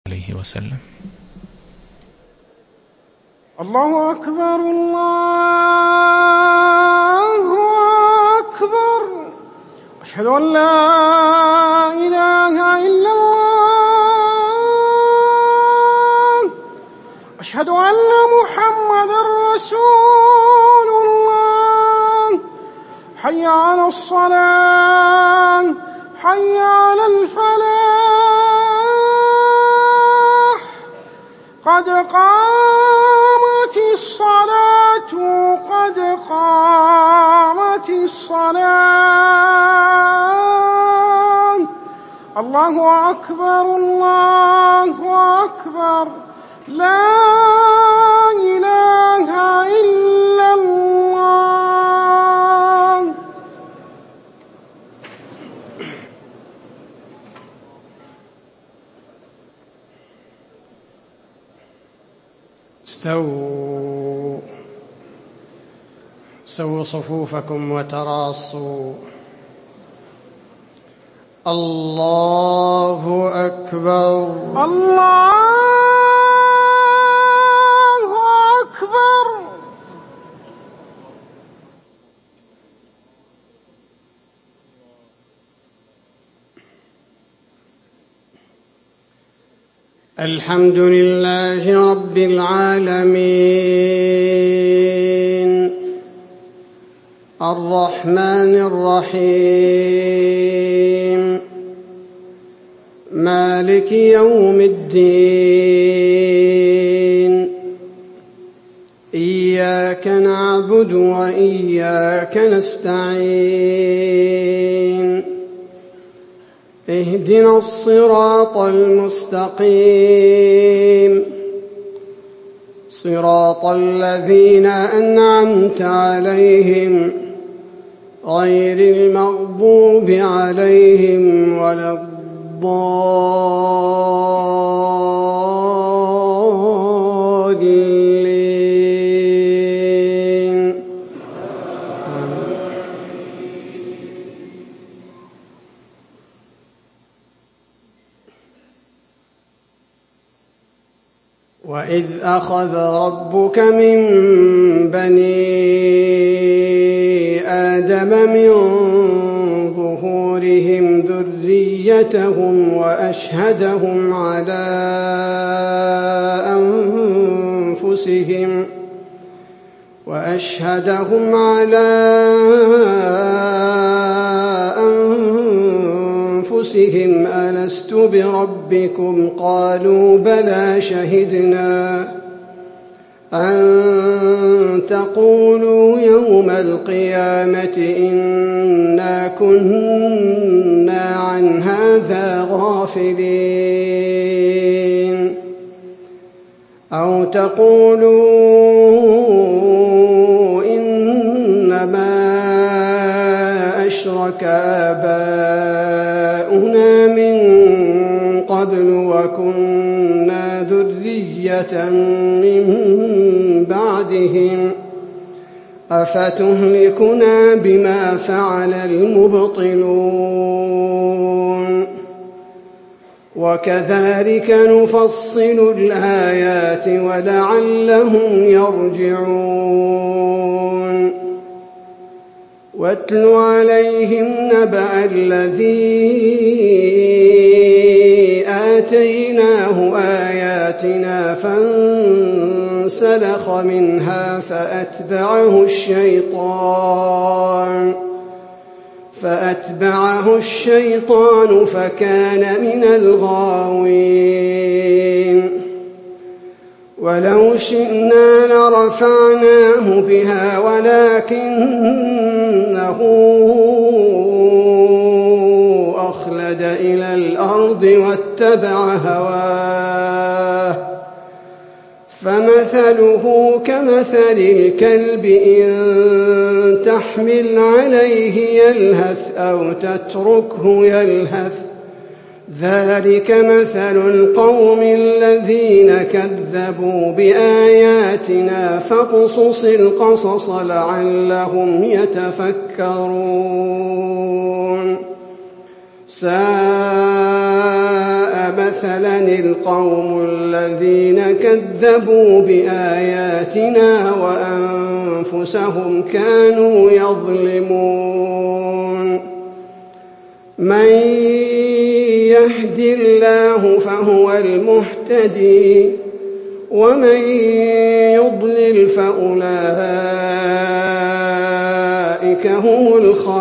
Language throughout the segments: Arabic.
عليه وسلم. الله أكبر الله أكبر، أشهد أن لا إله إلا الله، أشهد أن محمدًا رسول الله، حي على الصلاة حي على الفلاح، قد قامت الصلاة قد قامت الصلاة، الله أكبر الله أكبر، لا إله إلا الله. سووا صفوفكم وتراصوا. الله أكبر الله أكبر. الحمد لله رب العالمين، الرحمن الرحيم، مالك يوم الدين، إياك نعبد وإياك نستعين، اهدنا الصراط المستقيم، صراط الذين أنعمت عليهم غير المغضوب عليهم ولا الضالين. وإذ أخذ ربك من بني آدم من ظهورهم ذريتهم وأشهدهم على أنفسهم ألست بربكم قالوا بلى شهدنا أن تقولوا يوم القيامة إنا كنا عن هذا غافلين أو تقولوا إنما أشرك آباؤنا من قبل وكنا ذرية من بعدهم أفتهلكنا بما فعل المبطلون وكذلك نفصل الآيات ولعلهم يرجعون واتل عليهم نبأ الذي آتيناه آياتنا فانسلخ منها فأتبعه الشيطان فكان من الغاوين ولو شئنا لرفعناه بها ولكنه أخلد إلى الأرض واتبع هواه فمثله كمثل الكلب إن تحمل عليه يلهث أو تتركه يلهث ذلك مثل القوم الذين كذبوا بآياتنا فاقصص القصص لعلهم يتفكرون ساء مثلا القوم الذين كذبوا بآياتنا وأنفسهم كانوا يظلمون من يهد الله فهو المهتدي ومن يضلل فأولئك هم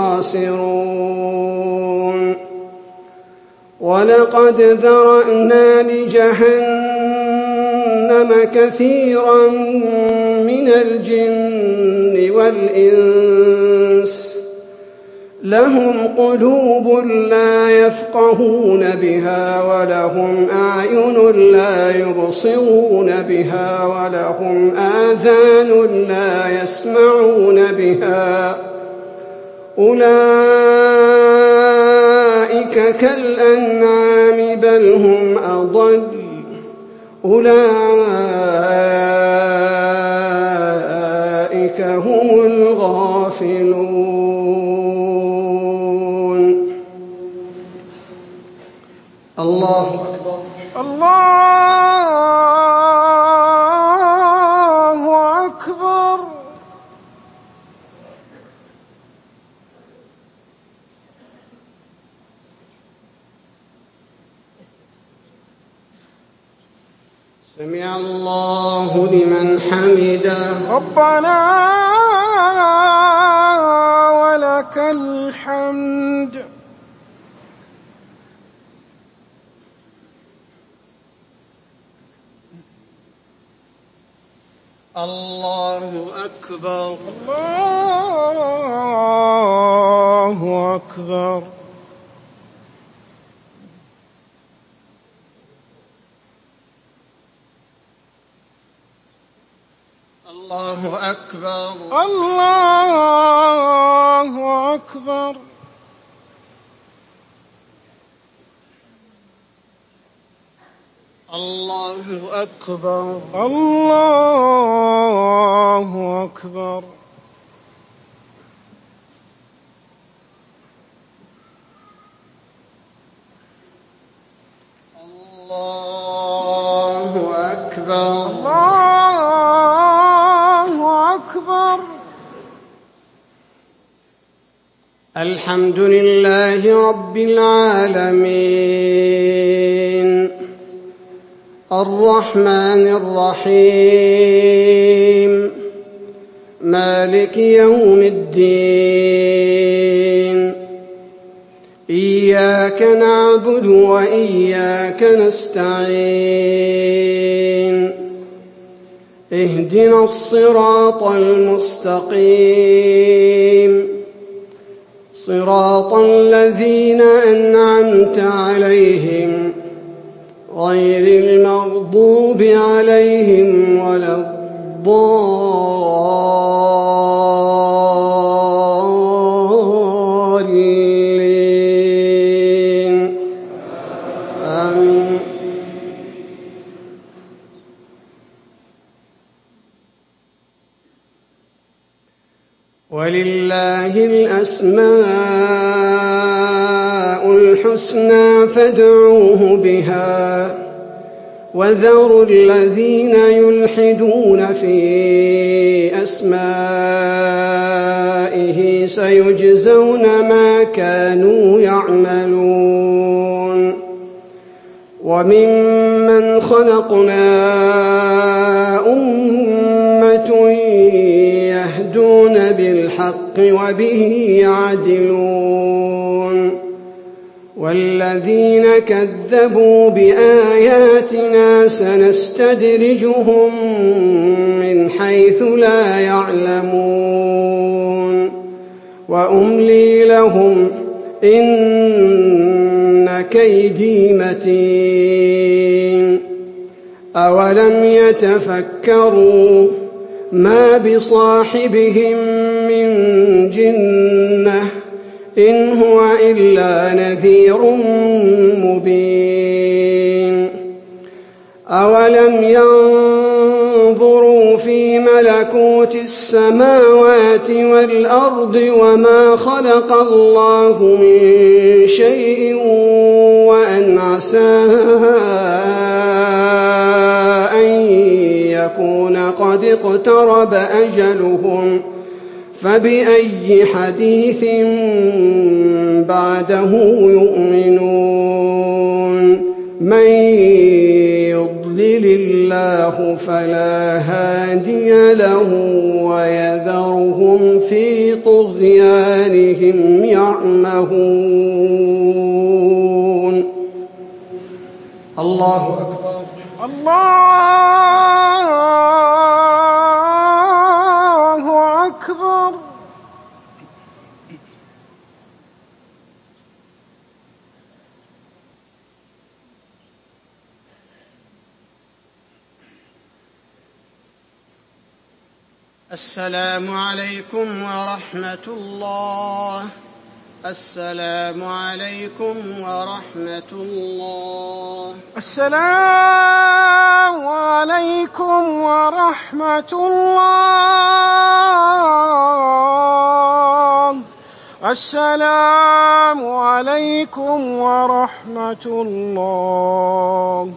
الخاسرون ولقد ذرأنا لجهنم كثيرا من الجن والإنس لهم قلوب لا يفقهون بها ولهم أعين لا يبصرون بها ولهم آذان لا يسمعون بها أولئك كالأنعام بل هم أضل أولئك هم الغافلون الله أكبر الله أكبر سمع الله لمن حمده ربنا ولك الحمد الله أكبر الله أكبر الله أكبر الله أكبر الله أكبر الله أكبر الله أكبر الله أكبر الحمد لله رب العالمين الرحمن الرحيم مالك يوم الدين إياك نعبد وإياك نستعين اهدنا الصراط المستقيم صراط الذين أنعمت عليهم غير المغضوب عليهم ولا الضالين آمين ولله الأسماء الحسنى فادعوه بها وذروا الذين يلحدون في أسمائه سيجزون ما كانوا يعملون وممن خلقنا أمة يهدون بالحق وبه يعدلون والذين كذبوا بآياتنا سنستدرجهم من حيث لا يعلمون وأملي لهم إن كيدي متين أولم يتفكروا ما بصاحبهم من جنة إن هو إلا نذير مبين أولم انظروا في ملكوت السماوات والأرض وما خلق الله من شيء وأن عسى أن يكون قد اقترب أجلهم فبأي حديث بعده يؤمنون من يضلل الله فلا هادي له ويذرهم في طغيانهم يعمهون الله أكبر الله أكبر. السلام عليكم ورحمة الله. السلام عليكم ورحمة الله. السلام عليكم ورحمة الله. السلام عليكم ورحمة الله.